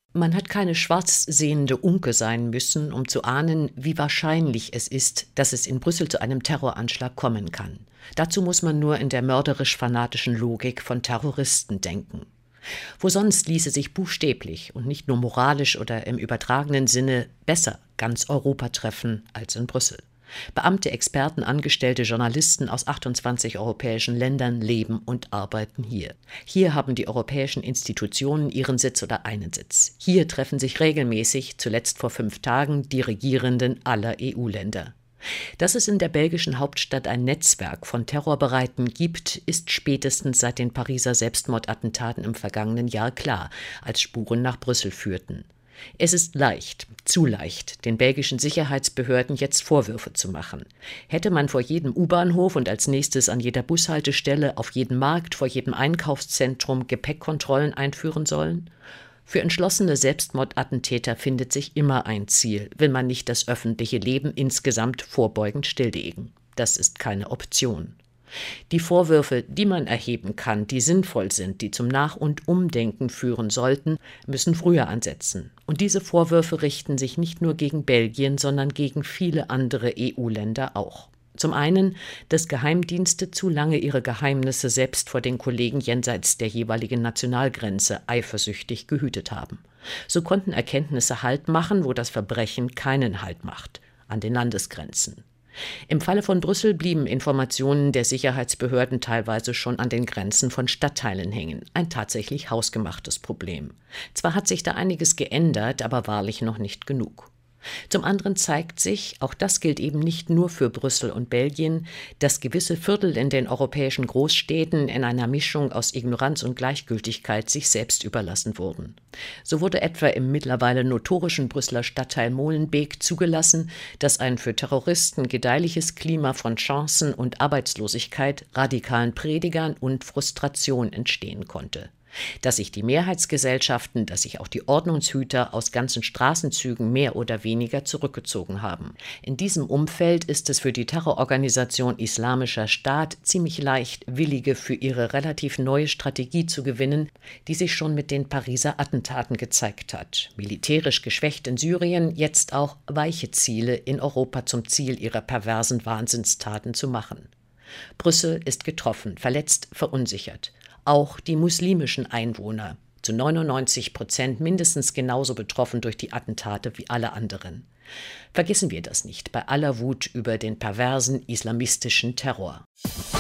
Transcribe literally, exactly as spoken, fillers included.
Man hat keine schwarz sehende Unke sein müssen, um zu ahnen, wie wahrscheinlich es ist, dass es in Brüssel zu einem Terroranschlag kommen kann. Dazu muss man nur in der mörderisch-fanatischen Logik von Terroristen denken. Wo sonst ließe sich buchstäblich und nicht nur moralisch oder im übertragenen Sinne besser ganz Europa treffen als in Brüssel. Beamte, Experten, Angestellte, Journalisten aus achtundzwanzig europäischen Ländern leben und arbeiten hier. Hier haben die europäischen Institutionen ihren Sitz oder einen Sitz. Hier treffen sich regelmäßig, zuletzt vor fünf Tagen, die Regierenden aller E U-Länder. Dass es in der belgischen Hauptstadt ein Netzwerk von Terrorbereiten gibt, ist spätestens seit den Pariser Selbstmordattentaten im vergangenen Jahr klar, als Spuren nach Brüssel führten. Es ist leicht, zu leicht, den belgischen Sicherheitsbehörden jetzt Vorwürfe zu machen. Hätte man vor jedem U-Bahnhof und als nächstes an jeder Bushaltestelle, auf jedem Markt, vor jedem Einkaufszentrum Gepäckkontrollen einführen sollen? Für entschlossene Selbstmordattentäter findet sich immer ein Ziel, will man nicht das öffentliche Leben insgesamt vorbeugend stilllegen. Das ist keine Option. Die Vorwürfe, die man erheben kann, die sinnvoll sind, die zum Nach- und Umdenken führen sollten, müssen früher ansetzen. Und diese Vorwürfe richten sich nicht nur gegen Belgien, sondern gegen viele andere E U-Länder auch. Zum einen, dass Geheimdienste zu lange ihre Geheimnisse selbst vor den Kollegen jenseits der jeweiligen Nationalgrenze eifersüchtig gehütet haben. So konnten Erkenntnisse Halt machen, wo das Verbrechen keinen Halt macht, an den Landesgrenzen. Im Falle von Brüssel blieben Informationen der Sicherheitsbehörden teilweise schon an den Grenzen von Stadtteilen hängen. Ein tatsächlich hausgemachtes Problem. Zwar hat sich da einiges geändert, aber wahrlich noch nicht genug. Zum anderen zeigt sich, auch das gilt eben nicht nur für Brüssel und Belgien, dass gewisse Viertel in den europäischen Großstädten in einer Mischung aus Ignoranz und Gleichgültigkeit sich selbst überlassen wurden. So wurde etwa im mittlerweile notorischen Brüsseler Stadtteil Molenbeek zugelassen, dass ein für Terroristen gedeihliches Klima von Chancen und Arbeitslosigkeit, radikalen Predigern und Frustration entstehen konnte. Dass sich die Mehrheitsgesellschaften, dass sich auch die Ordnungshüter aus ganzen Straßenzügen mehr oder weniger zurückgezogen haben. In diesem Umfeld ist es für die Terrororganisation Islamischer Staat ziemlich leicht, Willige für ihre relativ neue Strategie zu gewinnen, die sich schon mit den Pariser Attentaten gezeigt hat. Militärisch geschwächt in Syrien, jetzt auch weiche Ziele in Europa zum Ziel ihrer perversen Wahnsinnstaten zu machen. Brüssel ist getroffen, verletzt, verunsichert. Auch die muslimischen Einwohner, zu neunundneunzig Prozent mindestens genauso betroffen durch die Attentate wie alle anderen. Vergessen wir das nicht bei aller Wut über den perversen islamistischen Terror.